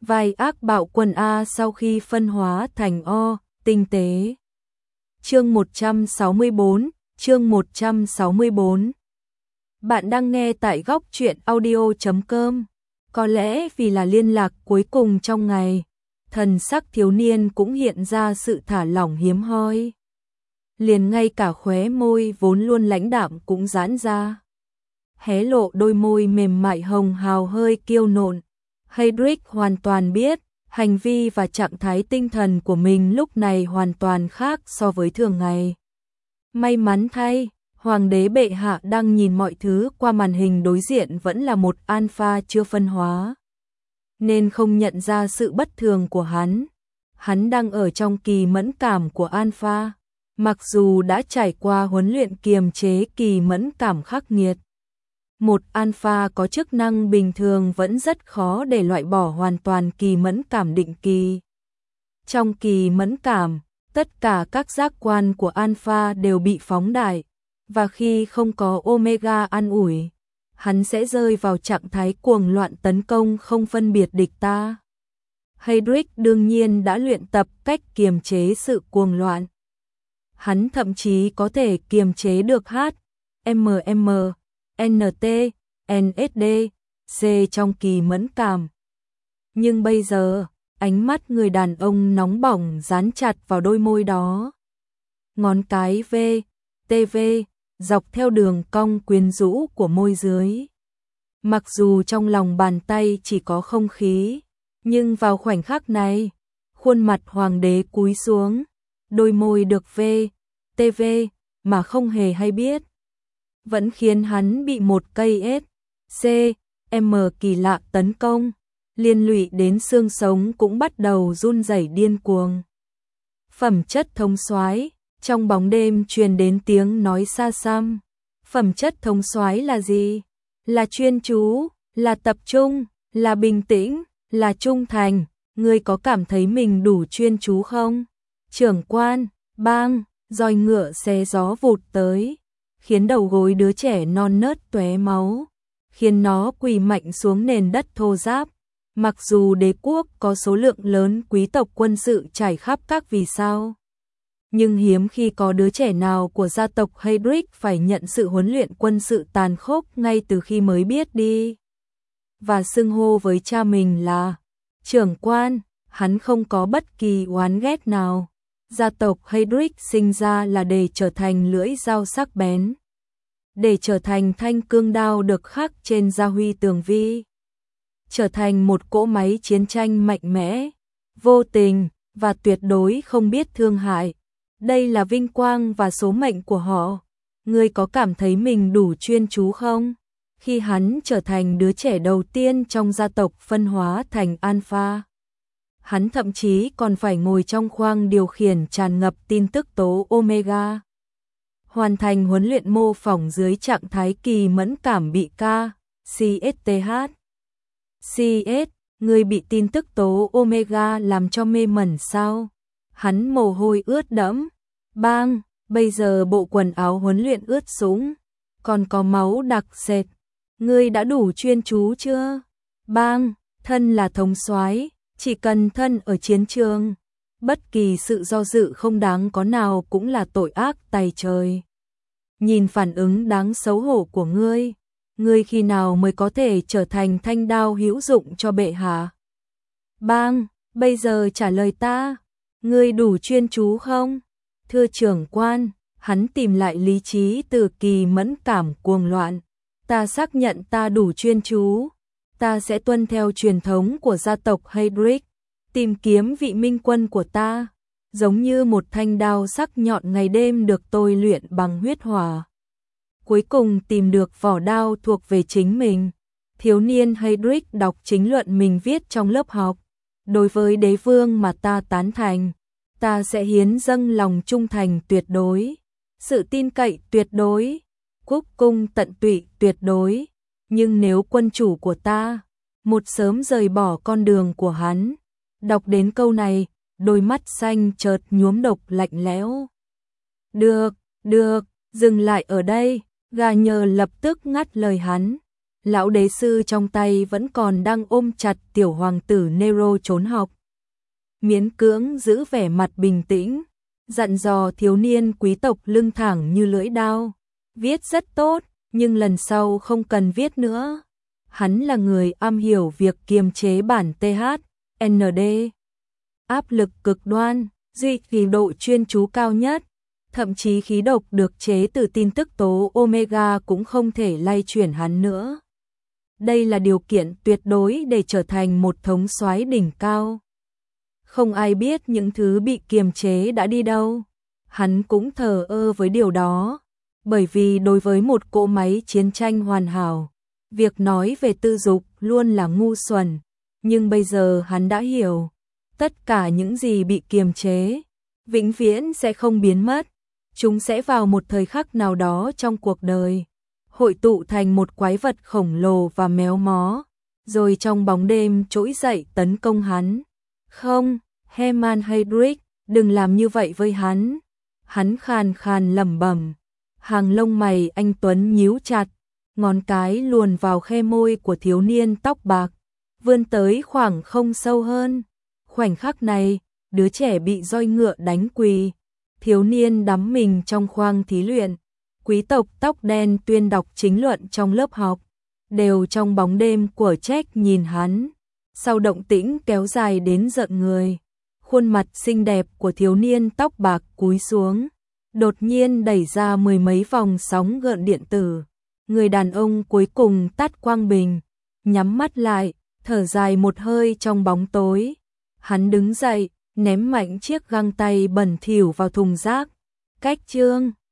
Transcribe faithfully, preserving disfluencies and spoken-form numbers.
Vai ác bạo quân A sau khi phân hóa thành O, tinh tế. Chương một trăm sáu mươi bốn, chương một trăm sáu mươi bốn. Bạn đang nghe tại góc truyện audio chấm com. Có lẽ vì là liên lạc cuối cùng trong ngày, thần sắc thiếu niên cũng hiện ra sự thả lỏng hiếm hoi. Liền ngay cả khóe môi vốn luôn lãnh đạm cũng giãn ra, hé lộ đôi môi mềm mại hồng hào hơi kiêu nộn. Heydrich hoàn toàn biết, hành vi và trạng thái tinh thần của mình lúc này hoàn toàn khác so với thường ngày. May mắn thay, Hoàng đế bệ hạ đang nhìn mọi thứ qua màn hình đối diện vẫn là một alpha chưa phân hóa, nên không nhận ra sự bất thường của hắn. Hắn đang ở trong kỳ mẫn cảm của alpha, mặc dù đã trải qua huấn luyện kiềm chế kỳ mẫn cảm khắc nghiệt. Một alpha có chức năng bình thường vẫn rất khó để loại bỏ hoàn toàn kỳ mẫn cảm định kỳ. Trong kỳ mẫn cảm, tất cả các giác quan của alpha đều bị phóng đại, và khi không có omega an ủi, hắn sẽ rơi vào trạng thái cuồng loạn tấn công không phân biệt địch ta. Heydrich đương nhiên đã luyện tập cách kiềm chế sự cuồng loạn. Hắn thậm chí có thể kiềm chế được H, M M, N T, N S D, C trong kỳ mẫn cảm. Nhưng bây giờ, ánh mắt người đàn ông nóng bỏng dán chặt vào đôi môi đó. Ngón cái V, T V, dọc theo đường cong quyến rũ của môi dưới. Mặc dù trong lòng bàn tay chỉ có không khí, nhưng vào khoảnh khắc này, khuôn mặt hoàng đế cúi xuống, đôi môi được V, T V mà không hề hay biết, vẫn khiến hắn bị một cây S, C, M kỳ lạ tấn công, liên lụy đến xương sống cũng bắt đầu run rẩy điên cuồng. Phẩm chất thông soái, trong bóng đêm truyền đến tiếng nói xa xăm. Phẩm chất thông soái là gì? Là chuyên chú, là tập trung, là bình tĩnh, là trung thành. Ngươi có cảm thấy mình đủ chuyên chú không? Trưởng quan, bang, roi ngựa xé gió vụt tới, khiến đầu gối đứa trẻ non nớt tóe máu, khiến nó quỳ mạnh xuống nền đất thô ráp. Mặc dù đế quốc có số lượng lớn quý tộc quân sự trải khắp các vì sao, nhưng hiếm khi có đứa trẻ nào của gia tộc Heydrich phải nhận sự huấn luyện quân sự tàn khốc ngay từ khi mới biết đi. Và xưng hô với cha mình là trưởng quan, hắn không có bất kỳ oán ghét nào. Gia tộc Heydrich sinh ra là để trở thành lưỡi dao sắc bén, để trở thành thanh cương đao được khắc trên gia huy tường vi, trở thành một cỗ máy chiến tranh mạnh mẽ, vô tình và tuyệt đối không biết thương hại. Đây là vinh quang và số mệnh của họ. Ngươi có cảm thấy mình đủ chuyên chú không? Khi hắn trở thành đứa trẻ đầu tiên trong gia tộc phân hóa thành alpha, hắn thậm chí còn phải ngồi trong khoang điều khiển tràn ngập tin tức tố omega, hoàn thành huấn luyện mô phỏng dưới trạng thái kỳ mẫn cảm bị K, C S T H. C S, ngươi bị tin tức tố omega làm cho mê mẩn sao? Hắn mồ hôi ướt đẫm. Bang, bây giờ bộ quần áo huấn luyện ướt sũng, còn có máu đặc sệt. Ngươi đã đủ chuyên chú chưa? Bang, thân là thống soái, chỉ cần thân ở chiến trường, bất kỳ sự do dự không đáng có nào cũng là tội ác tày trời. Nhìn phản ứng đáng xấu hổ của ngươi, ngươi khi nào mới có thể trở thành thanh đao hữu dụng cho bệ hạ? Bang, bây giờ trả lời ta, ngươi đủ chuyên chú không? Thưa trưởng quan, hắn tìm lại lý trí từ kỳ mẫn cảm cuồng loạn. Ta xác nhận ta đủ chuyên chú. Ta sẽ tuân theo truyền thống của gia tộc Heydrich, tìm kiếm vị minh quân của ta, giống như một thanh đao sắc nhọn ngày đêm được tôi luyện bằng huyết hỏa. Cuối cùng tìm được vỏ đao thuộc về chính mình. Thiếu niên Heydrich đọc chính luận mình viết trong lớp học. Đối với đế vương mà ta tán thành, ta sẽ hiến dâng lòng trung thành tuyệt đối, sự tin cậy tuyệt đối, cúc cung tận tụy tuyệt đối. Nhưng nếu quân chủ của ta một sớm rời bỏ con đường của hắn, đọc đến câu này, đôi mắt xanh chợt nhuốm độc lạnh lẽo. Được, được, dừng lại ở đây. Gà nhờ lập tức ngắt lời hắn. Lão đế sư trong tay vẫn còn đang ôm chặt tiểu hoàng tử Nero trốn học. Miễn cưỡng giữ vẻ mặt bình tĩnh, dặn dò thiếu niên quý tộc lưng thẳng như lưỡi dao. Viết rất tốt, nhưng lần sau không cần viết nữa. Hắn là người am hiểu việc kiềm chế bản tê hát, en đê. Áp lực cực đoan, duy trì độ chuyên chú cao nhất. Thậm chí khí độc được chế từ tin tức tố Omega cũng không thể lay chuyển hắn nữa. Đây là điều kiện tuyệt đối để trở thành một thống soái đỉnh cao. Không ai biết những thứ bị kiềm chế đã đi đâu. Hắn cũng thờ ơ với điều đó. Bởi vì đối với một cỗ máy chiến tranh hoàn hảo, việc nói về tư dục luôn là ngu xuẩn. Nhưng bây giờ hắn đã hiểu, tất cả những gì bị kiềm chế, vĩnh viễn sẽ không biến mất. Chúng sẽ vào một thời khắc nào đó trong cuộc đời, hội tụ thành một quái vật khổng lồ và méo mó, rồi trong bóng đêm trỗi dậy tấn công hắn. Không, Hermann Heydrich, đừng làm như vậy với hắn. Hắn khàn khàn lẩm bẩm, hàng lông mày anh tuấn nhíu chặt, ngón cái luồn vào khe môi của thiếu niên tóc bạc, vươn tới khoảng không sâu hơn. Khoảnh khắc này, đứa trẻ bị roi ngựa đánh quỳ. Thiếu niên đắm mình trong khoang thí luyện, quý tộc tóc đen tuyên đọc chính luận trong lớp học, đều trong bóng đêm của trách nhìn hắn. Sau động tĩnh kéo dài đến giận người, khuôn mặt xinh đẹp của thiếu niên tóc bạc cúi xuống, đột nhiên đẩy ra mười mấy vòng sóng gợn điện tử. Người đàn ông cuối cùng tắt quang bình, nhắm mắt lại, thở dài một hơi trong bóng tối. Hắn đứng dậy, ném mạnh chiếc găng tay bẩn thỉu vào thùng rác. Cách chương